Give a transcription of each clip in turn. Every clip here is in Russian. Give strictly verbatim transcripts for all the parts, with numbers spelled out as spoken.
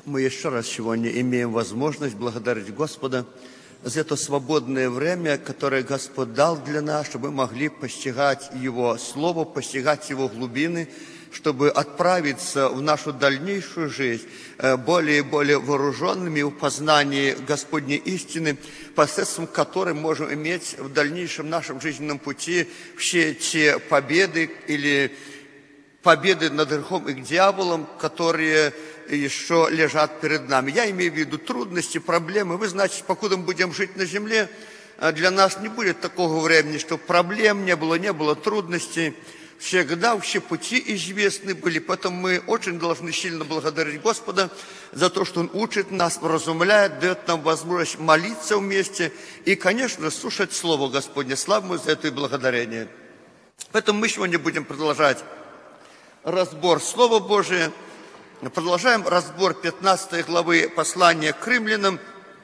Мы еще раз сегодня имеем возможность благодарить Господа за это свободное время, которое Господь дал для нас, чтобы мы могли постигать Его Слово, постигать Его глубины, чтобы отправиться в нашу дальнейшую жизнь более и более вооруженными в познании Господней истины, посредством которой можем иметь в дальнейшем нашем жизненном пути все те победы или победы над грехом и дьяволом, которые еще лежат перед нами. Я имею в виду трудности, проблемы. Вы знаете, покуда мы будем жить на земле, для нас не будет такого времени, чтобы проблем не было, не было трудностей. Всегда все пути известны были, поэтому мы очень должны сильно благодарить Господа за то, что Он учит нас, вразумляет, дает нам возможность молиться вместе и, конечно, слушать Слово Господне. Слава Ему за это и благодарение. Поэтому мы сегодня будем продолжать разбор Слова Божия. Продолжаем разбор пятнадцатой главы послания к римлянам.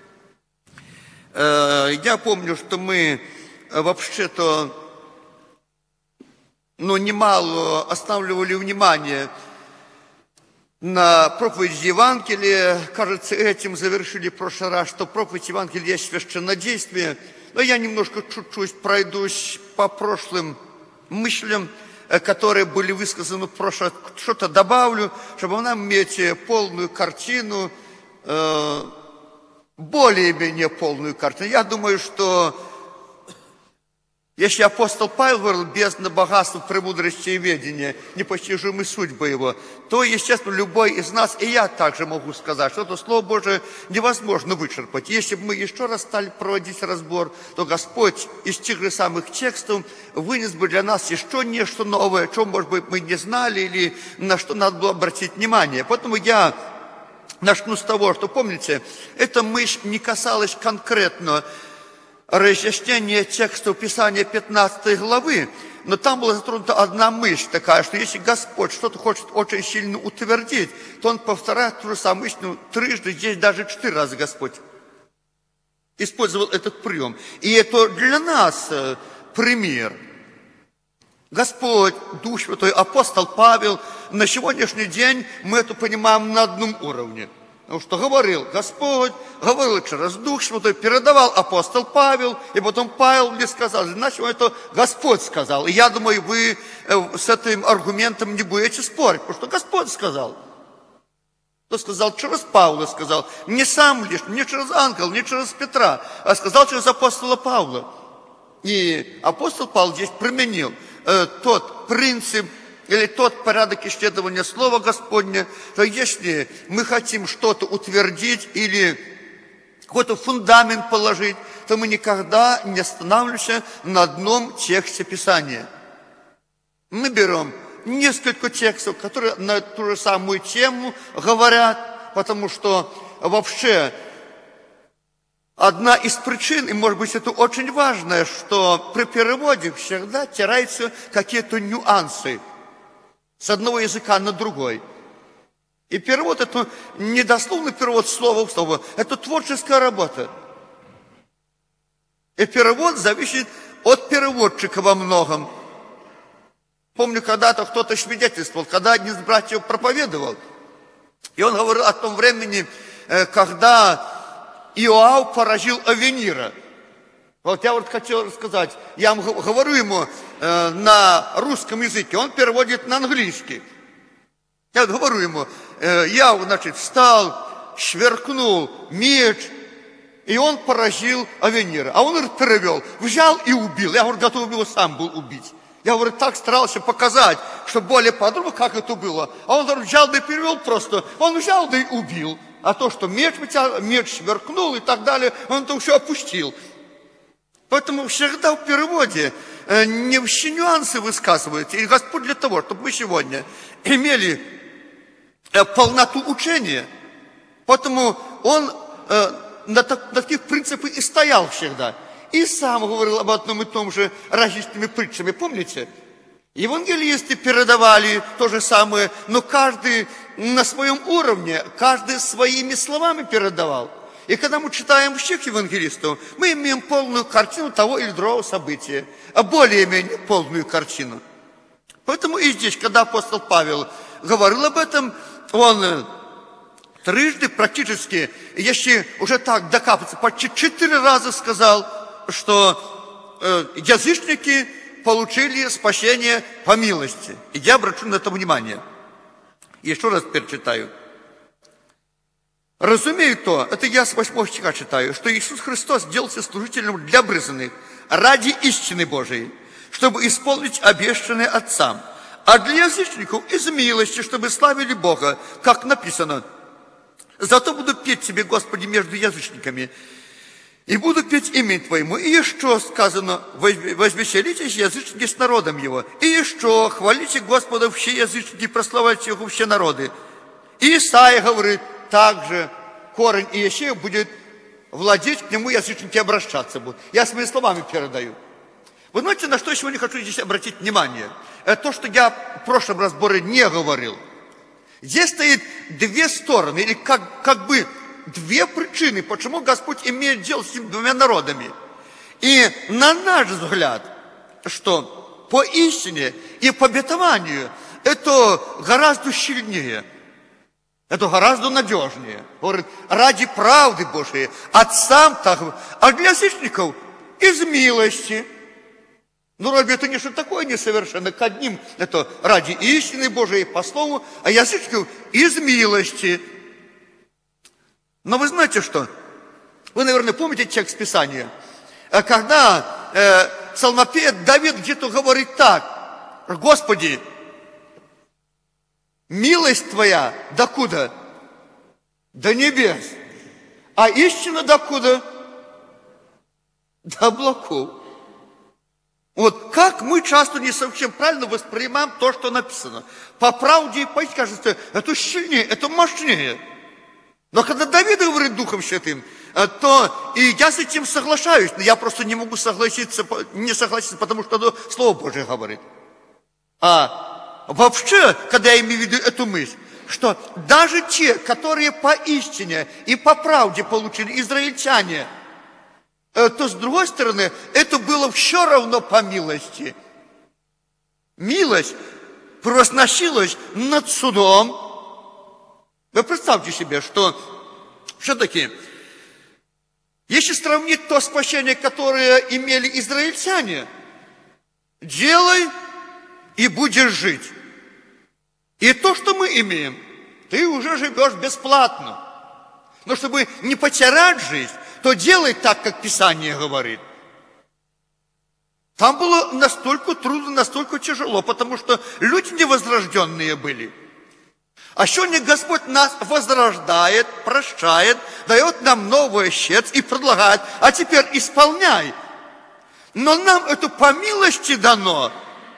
Я помню, что мы вообще-то ну, немало останавливали внимание на проповедь Евангелия. Кажется, этим завершили в прошлый раз, что проповедь Евангелия есть священнодействие. Но я немножко чуть-чуть пройдусь по прошлым мыслям, которые были высказаны в прошлое, что-то добавлю, чтобы нам иметь полную картину, более-менее полную картину. Я думаю, что если апостол Павел говорил, бездна богатства, премудрости и ведения, непостижимы судьбы его, то, естественно, любой из нас, и я также могу сказать, что это Слово Божие невозможно вычерпать. Если бы мы еще раз стали проводить разбор, то Господь из тех же самых текстов вынес бы для нас еще нечто новое, о чем, может быть, мы не знали или на что надо было обратить внимание. Поэтому я начну с того, что, помните, эта мысль не касалась конкретно разъяснение текстов Писания пятнадцатой главы, но там была затронута одна мысль такая, что если Господь что-то хочет очень сильно утвердить, то Он повторяет ту же самую истину трижды, здесь даже четыре раза Господь использовал этот прием. И это для нас пример. Господь, Дух Святой, апостол Павел, на сегодняшний день мы это понимаем на одном уровне. Потому что говорил Господь, говорил через Дух Святой, передавал апостол Павел, и потом Павел мне сказал, значит, это Господь сказал. И я думаю, вы с этим аргументом не будете спорить, потому что Господь сказал. Кто сказал через Павла, сказал, не сам лишь, не через ангела, не через Петра, а сказал через апостола Павла. И апостол Павел здесь применил э, тот принцип, или тот порядок исследования Слова Господня, что если мы хотим что-то утвердить или какой-то фундамент положить, то мы никогда не останавливаемся на одном тексте Писания. Мы берем несколько текстов, которые на ту же самую тему говорят, потому что вообще одна из причин, и может быть это очень важно, что при переводе всегда теряются какие-то нюансы с одного языка на другой. И перевод – это не дословный перевод слова в слово, это творческая работа. И перевод зависит от переводчика во многом. Помню, когда-то кто-то свидетельствовал, когда один из братьев проповедовал, и он говорил о том времени, когда Иоав поразил Авенира. Вот я вот хотел рассказать, я говорю ему э, на русском языке, он переводит на английский. Я вот говорю ему, э, я, значит, встал, сверкнул меч, и он поразил Авенира. А он, говорит, перевел, взял и убил. Я, говорю, готов его сам был убить. Я, говорю, так старался показать, что более подробно, как это было. А он, говорит, взял да и перевел просто, он взял да и убил. А то, что меч, меч сверкнул и так далее, он это все опустил. Поэтому всегда в переводе не все нюансы высказываются. И Господь для того, чтобы мы сегодня имели полноту учения, поэтому Он на таких принципах и стоял всегда. И сам говорил об одном и том же различными притчами. Помните? Евангелисты передавали то же самое, но каждый на своем уровне, каждый своими словами передавал. И когда мы читаем всех евангелистов, мы имеем полную картину того или другого события, а более-менее полную картину. Поэтому и здесь, когда апостол Павел говорил об этом, он трижды практически, если уже так докапаться, почти четыре раза сказал, что э, язычники получили спасение по милости. И я обращу на это внимание. Еще раз перечитаю. Разумею то, это я с восьмого стиха читаю, что Иисус Христос сделался служителем для брызанных ради истины Божией, чтобы исполнить обещанное Отцам, а для язычников из милости, чтобы славили Бога, как написано: «Зато буду петь тебе, Господи, между язычниками, и буду петь имя Твоему». И еще сказано: «Возвеселитесь, язычники, с народом Его». И еще: «Хвалите Господа все язычники, прославляйте Его все народы». И Исаия говорит также: корень Иешея будет владеть, к нему язычники обращаться будут. Я своими словами передаю. Вы знаете, на что я сегодня хочу здесь обратить внимание? Это то, что я в прошлом разборе не говорил. Здесь стоит две стороны, или как, как бы две причины, почему Господь имеет дело с этими двумя народами. И на наш взгляд, что по истине и по обетованию это гораздо сильнее, это гораздо надежнее. Говорит, ради правды Божией, отцам так, а для язычников из милости. Ну, разве это не что такое несовершенно? К одним это ради истины Божией по слову, а язычников из милости. Но вы знаете что? Вы, наверное, помните текст Писания, когда э, псалмопевец Давид где-то говорит так: Господи, милость Твоя докуда? До небес. А истина докуда? До облаков. Вот как мы часто не совсем правильно воспринимаем то, что написано. По правде и по истине, кажется, это сильнее, это мощнее. Но когда Давид говорит Духом Святым, то и я с этим соглашаюсь, но я просто не могу согласиться, не согласиться, потому что оно Слово Божие говорит. А вообще, когда я имею в виду эту мысль, что даже те, которые по истине и по правде получили, израильтяне, то, с другой стороны, это было все равно по милости. Милость превозносилась над судом. Вы представьте себе, что все-таки, если сравнить то спасение, которое имели израильтяне, делай и будешь жить. И то, что мы имеем, ты уже живешь бесплатно. Но чтобы не потерять жизнь, то делай так, как Писание говорит. Там было настолько трудно, настолько тяжело, потому что люди невозрожденные были. А сегодня Господь нас возрождает, прощает, дает нам новое счастье и предлагает: а теперь исполняй. Но нам это по милости дано.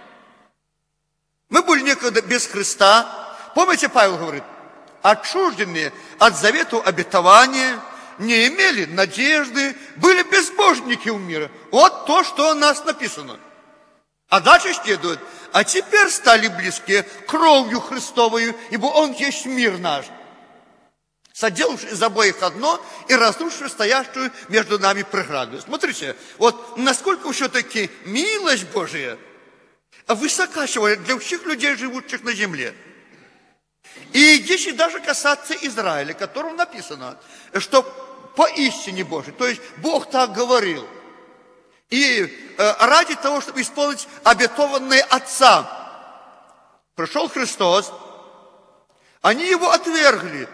Мы были некогда без Христа. Помните, Павел говорит: отчужденные от завета обетования, не имели надежды, были безбожники у мира. Вот то, что у нас написано. А дальше следует: а теперь стали близкие кровью Христовою, ибо Он есть мир наш, соделавший из обоих одно и разрушивший стоящую между нами преграду. Смотрите, вот насколько все-таки милость Божия высока для всех людей, живущих на земле. И если даже касаться Израиля, которому написано, что по истине Божией, то есть Бог так говорил, и э, ради того, чтобы исполнить обетованное отцам, пришел Христос, они его отвергли.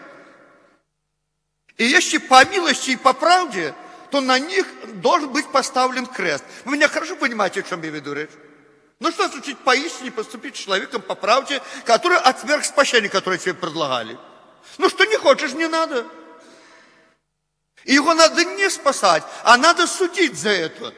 И если по милости и по правде, то на них должен быть поставлен крест. Вы меня хорошо понимаете, о чем я веду речь? Ну что значит поистине поступить с человеком по правде, который отверг спасение, которое тебе предлагали? Ну что не хочешь, не надо. И его надо не спасать, а надо судить за это.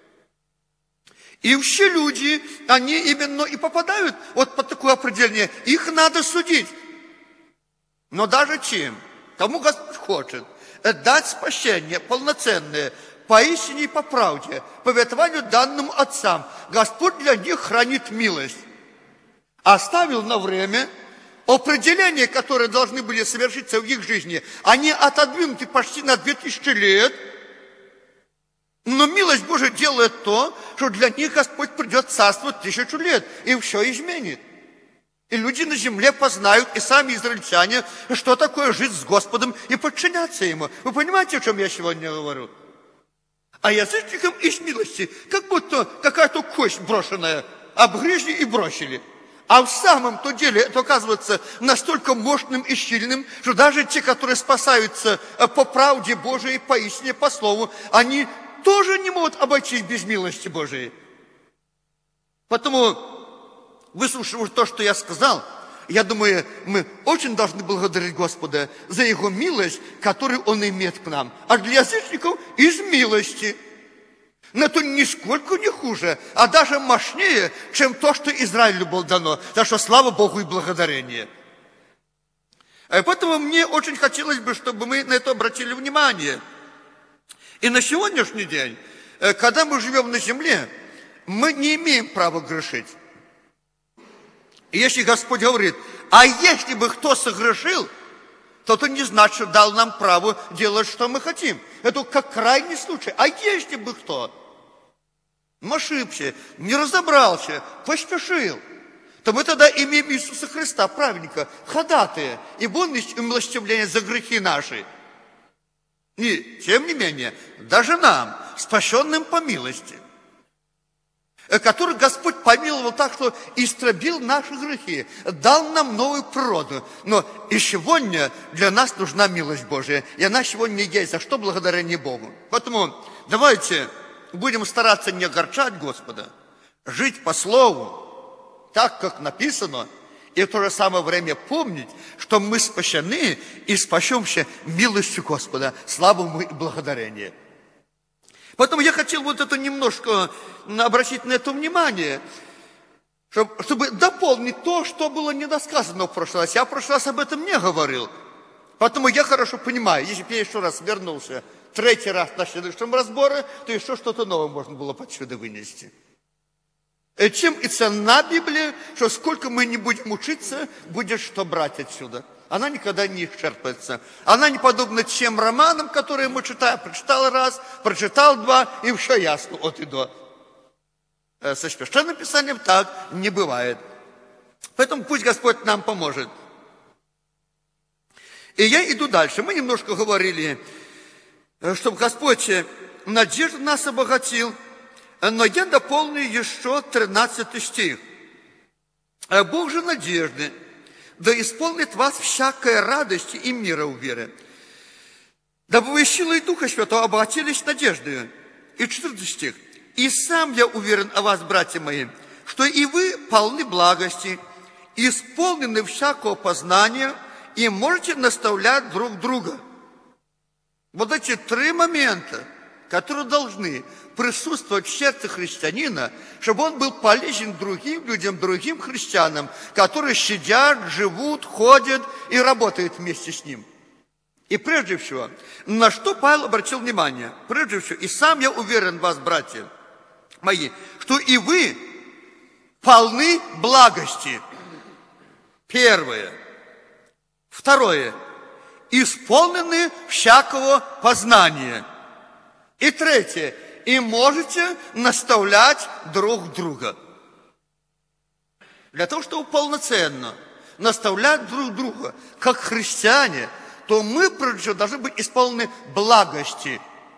И все люди, они именно и попадают вот под такое определение. Их надо судить. Но даже чем? Кому Господь хочет дать спасение полноценное, поистине и по правде, по обетованию данным отцам, Господь для них хранит милость. Оставил на время определения, которые должны были совершиться в их жизни, они отодвинуты почти на две тысячи лет. Но милость Божия делает то, что для них Господь придет царствовать тысячу лет и все изменит. И люди на земле познают, и сами израильтяне, что такое жить с Господом и подчиняться Ему. Вы понимаете, о чем я сегодня говорю? А язычникам из милости, как будто какая-то кость брошенная, обгрызли и бросили. А в самом-то деле это оказывается настолько мощным и сильным, что даже те, которые спасаются по правде Божией, поистине, по слову, они тоже не могут обойтись без милости Божией. Потому, выслушав то, что я сказал, я думаю, мы очень должны благодарить Господа за Его милость, которую Он имеет к нам. А для язычников из милости. Но это нисколько не хуже, а даже мощнее, чем то, что Израилю было дано. За что слава Богу и благодарение. Поэтому мне очень хотелось бы, чтобы мы на это обратили внимание. И на сегодняшний день, когда мы живем на земле, мы не имеем права грешить. И если Господь говорит, а если бы кто согрешил, то это не значит, что дал нам право делать, что мы хотим. Это как крайний случай. А если бы кто ошибся, не разобрался, поспешил, то мы тогда имеем Иисуса Христа, праведника, ходатая, и Он есть умилостивление за грехи наши. И, тем не менее, даже нам, спасенным по милости, который Господь помиловал так, что истребил наши грехи, дал нам новую природу. Но и сегодня для нас нужна милость Божия, и она сегодня есть, за что благодарение Богу. Поэтому давайте будем стараться не огорчать Господа, жить по Слову, так, как написано, и в то же самое время помнить, что мы спасены и спасемся милостью Господа. Слава Ему и благодарение. Поэтому я хотел вот это немножко обратить на это внимание, чтобы, чтобы дополнить то, что было недосказано в прошлый раз. Я в прошлый раз об этом не говорил. Поэтому я хорошо понимаю, если бы я еще раз вернулся, третий раз на следующем разборе, то еще что-то новое можно было отсюда вынести. Чем и ценна Библия, что сколько мы не будем учиться, будет что брать отсюда. Она никогда не исчерпывается. Она не подобна тем романам, которые мы читаем. Прочитал раз, прочитал два, и все ясно от и до. Со Священным Писанием так не бывает. Поэтому пусть Господь нам поможет. И я иду дальше. Мы немножко говорили, чтобы Господь надежду нас обогатил, но я дополню еще тринадцатый стих. Бог же надежды, да исполнит вас всякой радости и мира в вере, дабы вы силой Духа Святого обогатились надеждою. И четвертый стих. И сам я уверен о вас, братья мои, что и вы полны благости, исполнены всякого познания, и можете наставлять друг друга. Вот эти три момента, которые должны присутствовать в сердце христианина, чтобы он был полезен другим людям, другим христианам, которые сидят, живут, ходят и работают вместе с ним. И прежде всего, на что Павел обратил внимание? Прежде всего, и сам я уверен в вас, братья мои, что и вы полны благости. Первое. Второе. Исполнены всякого познания. И третье. И можете наставлять друг друга. Для того, чтобы полноценно наставлять друг друга, как христиане, то мы, прежде всего, должны быть исполнены благости.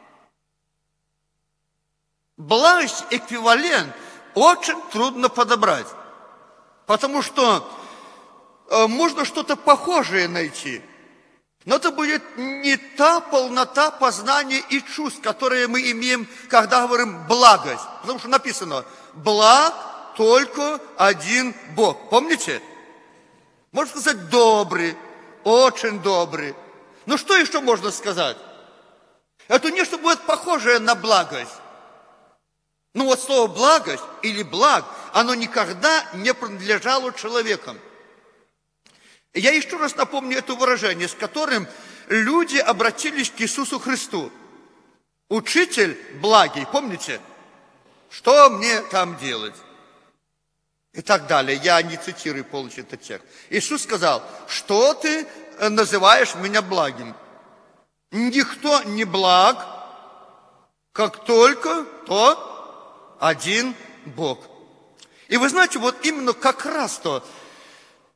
Благость, эквивалент, очень трудно подобрать. Потому что э, можно что-то похожее найти. Но это будет не та полнота познания и чувств, которые мы имеем, когда говорим благость. Потому что написано, благ только один Бог. Помните? Можно сказать добрый, очень добрый. Ну что еще можно сказать? Это нечто будет похожее на благость. Ну вот слово благость или благ, оно никогда не принадлежало человекам. Я еще раз напомню это выражение, с которым люди обратились к Иисусу Христу. Учитель благий, помните? Что мне там делать? И так далее. Я не цитирую полностью этот текст. Иисус сказал, что ты называешь меня благим? Никто не благ, как только то один Бог. И вы знаете, вот именно как раз то,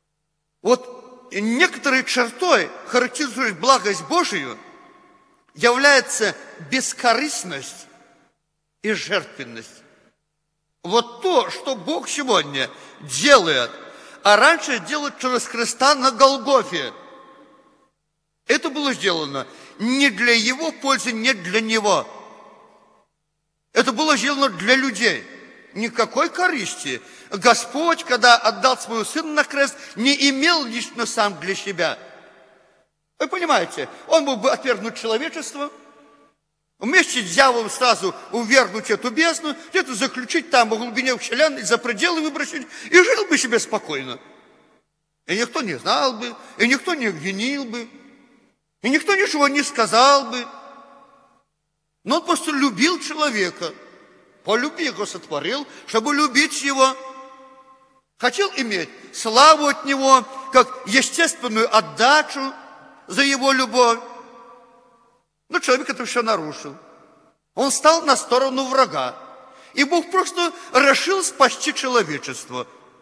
Вот некоторой чертой, характеризующей благость Божию, является бескорыстность и жертвенность. Вот то, что Бог сегодня делает, а раньше делал через Христа на Голгофе. Это было сделано не для Его пользы, не для Него. Это было сделано для людей. Никакой корысти. Господь, когда отдал своего Сына на крест, не имел лично сам для себя. Вы понимаете, Он мог бы отвергнуть человечество, вместе с дьяволом сразу увергнуть эту бездну, где-то заключить там в глубине вселенной, за пределы выбросить, и жил бы себе спокойно. И никто не знал бы, и никто не обвинил бы, и никто ничего не сказал бы. Но Он просто любил человека, по любви его сотворил, чтобы любить его. Хотел иметь славу от него, как естественную отдачу за его любовь. Но человек это все нарушил. Он стал на сторону врага. И Бог просто решил спасти человечество.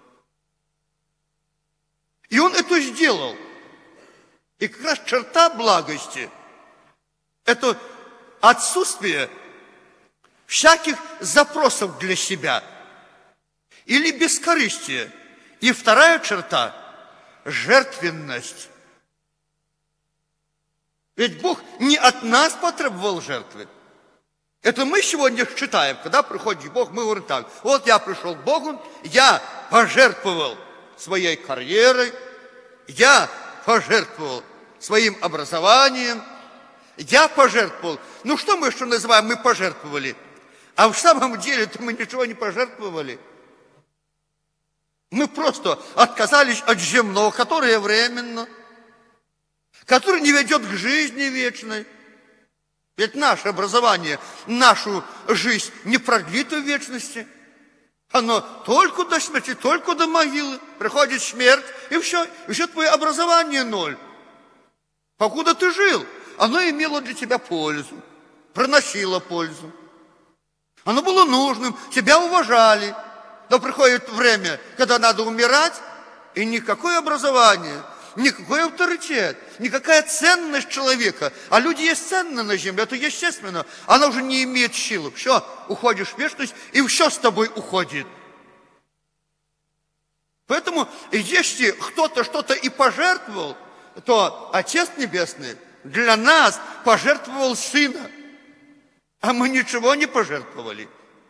И Он это сделал. И как раз черта благости – это отсутствие всяких запросов для себя или бескорыстие. И вторая черта – жертвенность. Ведь Бог не от нас потребовал жертвы. Это мы сегодня считаем, когда приходит Бог, мы говорим так: вот я пришел к Богу, я пожертвовал своей карьерой, я пожертвовал своим образованием, я пожертвовал. Ну что мы что называем, мы пожертвовали? А в самом деле-то мы ничего не пожертвовали. Мы просто отказались от земного, которое временно, который не ведет к жизни вечной. Ведь наше образование, нашу жизнь не продлит в вечности. Оно только до смерти, только до могилы. Приходит смерть, и все, и все твое образование ноль. Покуда ты жил, оно имело для тебя пользу, приносило пользу. Оно было нужным, тебя уважали. Но приходит время, когда надо умирать, и никакое образование, никакой авторитет, никакая ценность человека. А люди есть ценны на земле, это естественно. Она уже не имеет силы. Все, уходишь в вечность, и все с тобой уходит. Поэтому, если кто-то что-то и пожертвовал, то Отец Небесный для нас пожертвовал Сына. А мы ничего не пожертвовали.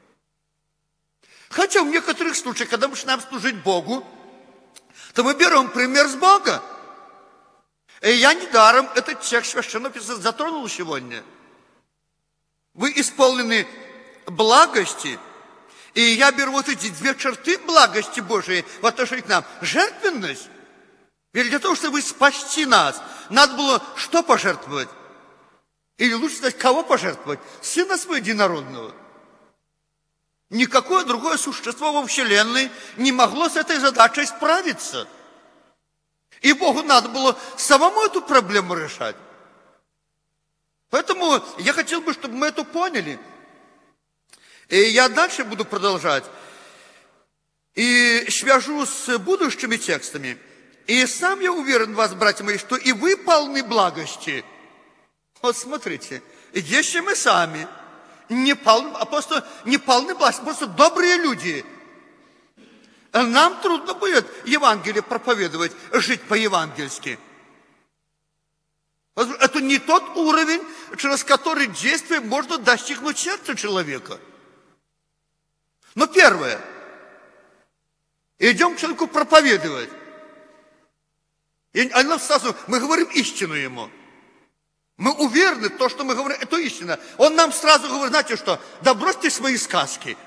Хотя в некоторых случаях, когда мы начинаем служить Богу, то мы берем пример с Бога. И я недаром этот текст Священного Писания затронул сегодня. Вы исполнены благости, и я беру вот эти две черты благости Божией в отношении к нам. Жертвенность. Ведь для того, чтобы спасти нас, надо было что пожертвовать? Или лучше сказать, кого пожертвовать? Сына своего единородного. Никакое другое существо во Вселенной не могло с этой задачей справиться. И Богу надо было самому эту проблему решать. Поэтому я хотел бы, чтобы мы это поняли. И я дальше буду продолжать. И свяжу с будущими текстами. И сам я уверен в вас, братья мои, что и вы полны благости. Вот смотрите, если мы сами не полны, а просто не полны благости, просто добрые люди, нам трудно будет Евангелие проповедовать, жить по-евангельски. Это не тот уровень, через который действие можно достигнуть сердца человека. Но первое, идем к человеку проповедовать. И сразу мы говорим истину ему. Мы уверены, то, что мы говорим, это истина. Он нам сразу говорит, знаете что, да бросьте свои сказки.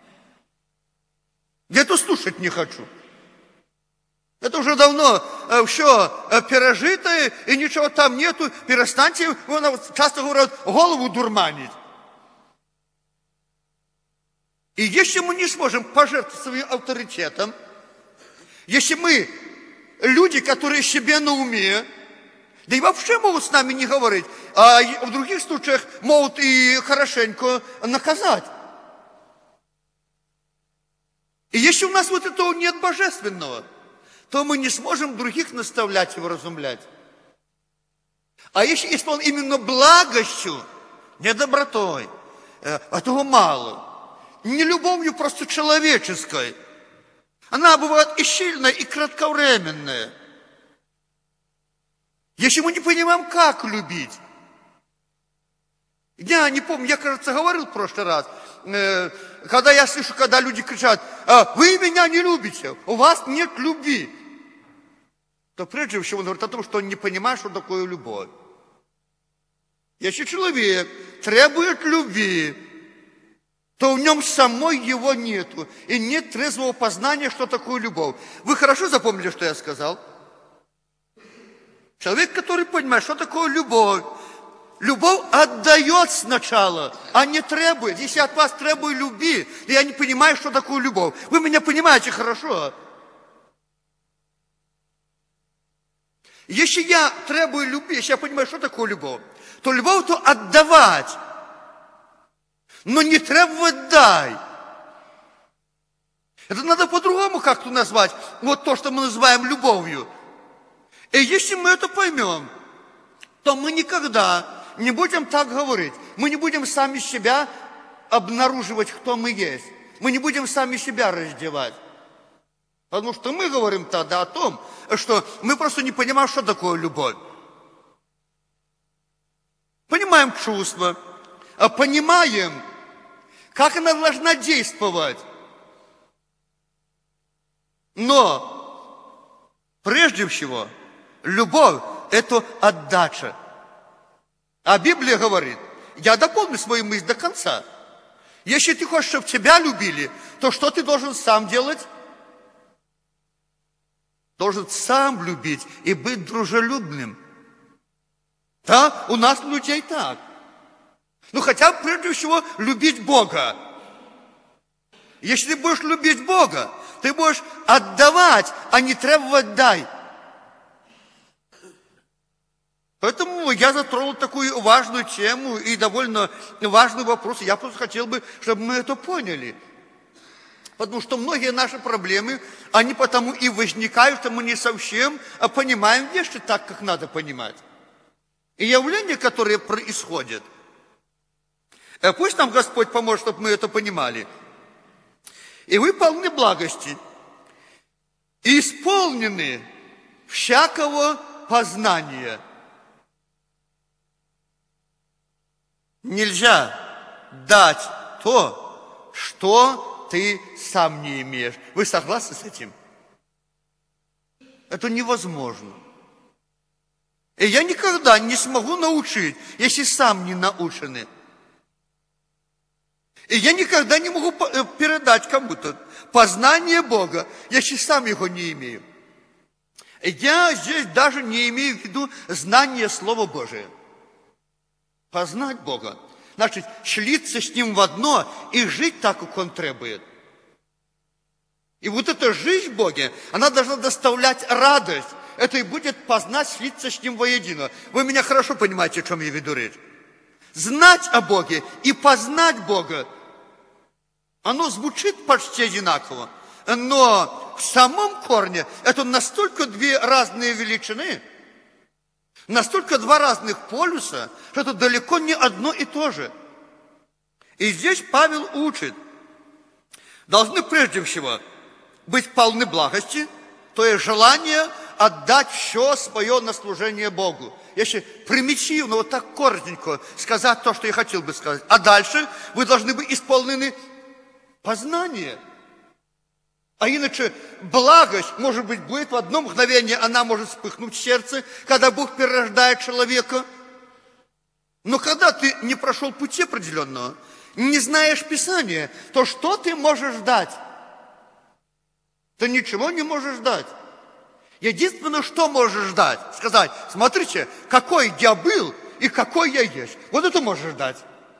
Я это слушать не хочу. Это уже давно э, все э, пережито, и ничего там нету. Перестаньте, часто говорят, голову дурманить. И если мы не сможем пожертвовать своим авторитетом, если мы люди, которые себе на уме, да и вообще могут с нами не говорить, а в других случаях могут и хорошенько наказать. И если у нас вот этого нет божественного, то мы не сможем других наставлять и вразумлять. А если исполнен именно благостью, не добротой, этого мало, не любовью просто человеческой, она бывает и сильная, и кратковременная. Если мы не понимаем, как любить. Я не помню, я, кажется, говорил в прошлый раз, когда я слышу, когда люди кричат: вы меня не любите, у вас нет любви. То прежде всего он говорит о том, что он не понимает, что такое любовь. Если человек требует любви, то в нем самой его нету. И нет трезвого познания, что такое любовь. Вы хорошо запомнили, что я сказал? Человек, который понимает, что такое любовь. Любовь отдает сначала, а не требует. Если я от вас требую любви, то я не понимаю, что такое любовь. Вы меня понимаете хорошо. Если я требую любви, если я понимаю, что такое любовь, то любовь то отдавать, но не требовать дай. Это надо по-другому как-то назвать, вот то, что мы называем любовью. И если мы это поймем, то мы никогда не будем так говорить. Мы не будем сами себя обнаруживать, кто мы есть. Мы не будем сами себя раздевать. Потому что мы говорим тогда о том, что мы просто не понимаем, что такое любовь. Понимаем чувства, понимаем, как она должна действовать. Но прежде всего, любовь – это отдача. А Библия говорит, я дополню свою мысль до конца. Если ты хочешь, чтобы тебя любили, то что ты должен сам делать? Должен сам любить и быть дружелюбным. Да, у нас людей так. Ну, хотя бы прежде всего любить Бога. Если ты будешь любить Бога, ты будешь отдавать, а не требовать дай. Поэтому я затронул такую важную тему и довольно важный вопрос. Я просто хотел бы, чтобы мы это поняли. Потому что многие наши проблемы, они потому и возникают, что мы не совсем понимаем вещи так, как надо понимать. И явления, которые происходят, пусть нам Господь поможет, чтобы мы это понимали. И вы полны благости, и исполнены всякого познания. Нельзя дать то, что ты сам не имеешь. Вы согласны с этим? Это невозможно. И я никогда не смогу научить, если сам не наученный. И я никогда не могу передать кому-то познание Бога, если сам его не имею. Я здесь даже не имею в виду знание Слова Божия. Познать Бога, значит, слиться с Ним в одно и жить так, как Он требует. И вот эта жизнь в Боге, она должна доставлять радость. Это и будет познать, слиться с Ним воедино. Вы меня хорошо понимаете, о чем я веду речь. Знать о Боге и познать Бога, оно звучит почти одинаково, но в самом корне это настолько две разные величины, настолько два разных полюса, что это далеко не одно и то же. И здесь Павел учит, должны прежде всего быть полны благости, то есть желание отдать все свое на служение Богу. Если примитивно, вот так коротенько сказать то, что я хотел бы сказать. А дальше вы должны быть исполнены познания. А иначе благость, может быть, будет в одно мгновение, она может вспыхнуть в сердце, когда Бог перерождает человека. Но когда ты не прошел пути определенного, не знаешь Писания, то что ты можешь дать? Ты ничего не можешь дать. Единственное, что можешь дать, сказать, смотрите, какой я был и какой я есть. Вот это можешь дать.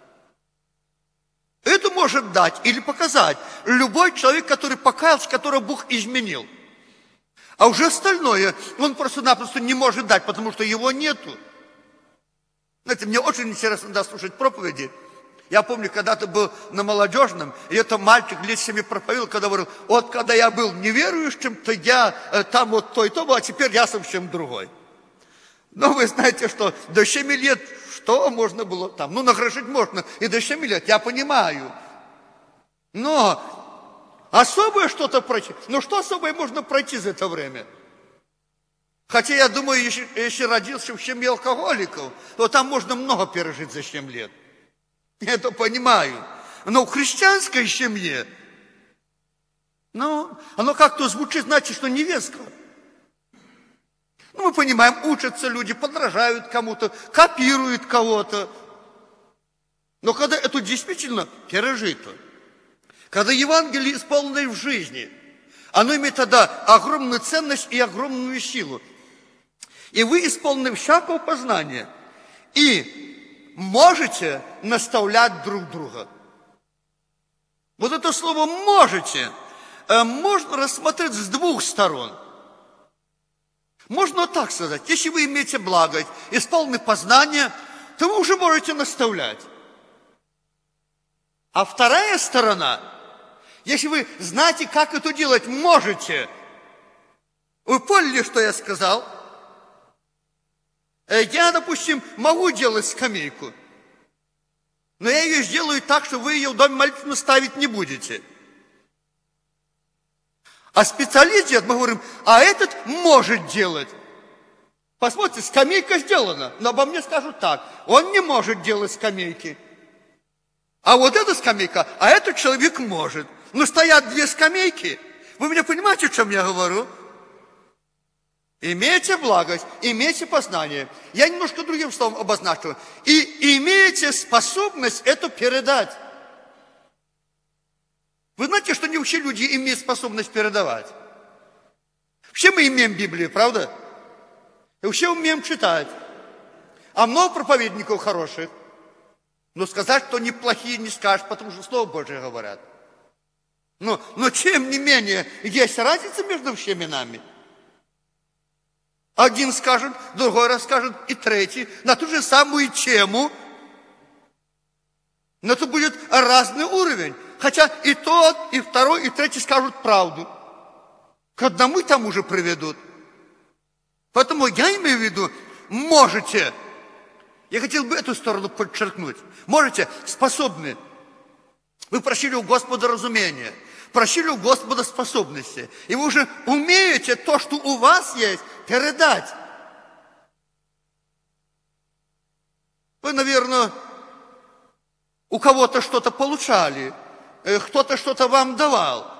Это может дать или показать любой человек, который покаялся, которого Бог изменил. А уже остальное он просто-напросто не может дать, потому что его нету. Знаете, мне очень интересно да, слушать проповеди. Я помню, когда-то был на молодежном, и это мальчик лет семи проповедовал, когда говорил, вот когда я был неверующим, то я там вот то и то был, а теперь я совсем другой. Но вы знаете, что до семи лет что можно было там? Ну, нагрешить можно и до семи лет, я понимаю. Но особое что-то пройти, ну что особое можно пройти за это время? Хотя я думаю, если, если родился в семье алкоголиков, то там можно много пережить за семь лет. Я это понимаю. Но в христианской семье, ну, оно как-то звучит, значит, что невестка. Ну, мы понимаем, учатся люди, подражают кому-то, копируют кого-то. Но когда это действительно пережито, когда Евангелие исполнено в жизни, оно имеет тогда огромную ценность и огромную силу. И вы исполнены всякого познания и можете наставлять друг друга. Вот это слово «можете» можно рассмотреть с двух сторон. Можно так сказать, если вы имеете благость, исполнены познания, то вы уже можете наставлять. А вторая сторона, если вы знаете, как это делать, можете. Вы поняли, что я сказал? Я, допустим, могу делать скамейку, но я ее сделаю так, что вы ее в доме молитвенно ставить не будете. А специалист делает, мы говорим, а этот может делать. Посмотрите, скамейка сделана, но обо мне скажут так, он не может делать скамейки. А вот эта скамейка, а этот человек может. Но стоят две скамейки. Вы меня понимаете, о чем я говорю? Имейте благость, имейте познание. Я немножко другим словом обозначу. И имеете способность это передать. Вы знаете, что не все люди имеют способность передавать? Все мы имеем Библию, правда? И все умеем читать. А много проповедников хороших. Но сказать, что неплохие не скажешь, потому что Слово Божие говорят. Но, но тем не менее, есть разница между всеми нами. Один скажет, другой расскажет, и третий на ту же самую тему. Но это будет разный уровень. Хотя и тот, и второй, и третий скажут правду. К одному и тому же приведут. Поэтому я имею в виду, можете. Я хотел бы эту сторону подчеркнуть. Можете, способны. Вы просили у Господа разумения. Просили у Господа способности. И вы уже умеете то, что у вас есть, передать. Вы, наверное, у кого-то что-то получали. Кто-то что-то вам давал.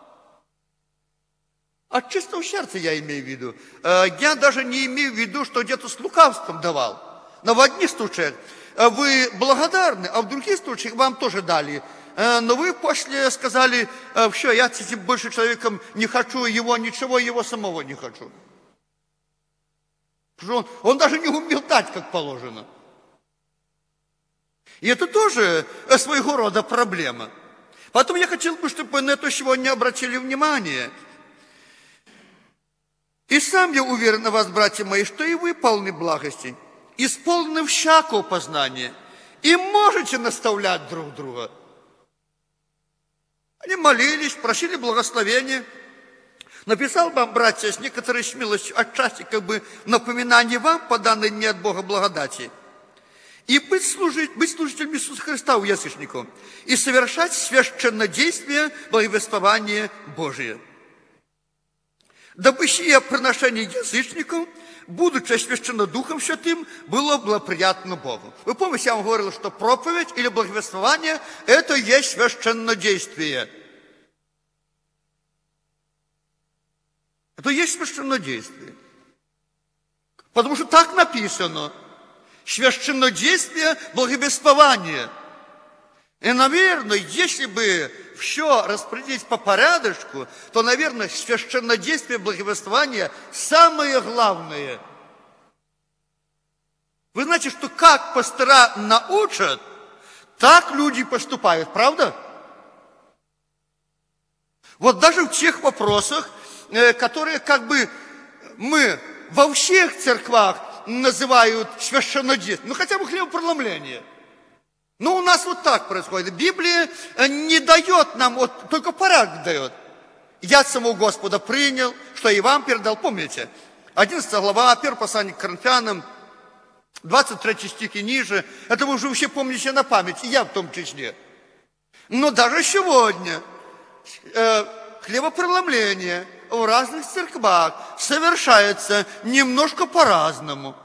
От чистого сердца я имею в виду. Я даже не имею в виду, что где-то с лукавством давал. Но в одних случаях вы благодарны, а в других случаях вам тоже дали. Но вы после сказали, все, я с этим больше человеком не хочу, его ничего, его самого не хочу. Потому что он, он даже не умел дать, как положено. И это тоже своего рода проблема. Поэтому я хотел бы, чтобы вы на это сегодня обратили внимание. И сам я уверен на вас, братья мои, что и вы полны благости, исполнены всякого познания, и можете наставлять друг друга. Они молились, просили благословения. Написал вам, братья, с некоторой смелостью, отчасти как бы напоминание вам, по данной мне от Бога благодати, и быть, служить, быть служителем Иисуса Христа у язычников, и совершать священнодействие благовествования Божие. Дабы сие приношение язычникам, будучи освящено Духом Святым, было благоприятно Богу. Вы помните, я вам говорил, что проповедь или благовествование – это есть священнодействие. Это есть священнодействие. Потому что так написано. Священнодействие, благовествование. И, наверное, если бы все распределить по порядочку, то, наверное, священнодействие, благовествование самое главное. Вы знаете, что как пастора научат, так люди поступают, правда? Вот даже в тех вопросах, которые как бы мы во всех церквах называют священнодействием, ну хотя бы хлебопреломление. Ну, у нас вот так происходит. Библия не дает нам, вот только порядок дает. Я от самого Господа принял, что и вам передал. Помните, одиннадцатая глава, первое послание к Коринфянам, двадцать третий стих и ниже. Это вы уже вообще помните на память, и я в том числе. Но даже сегодня э, хлебопреломление в разных церквах совершается немножко по-разному.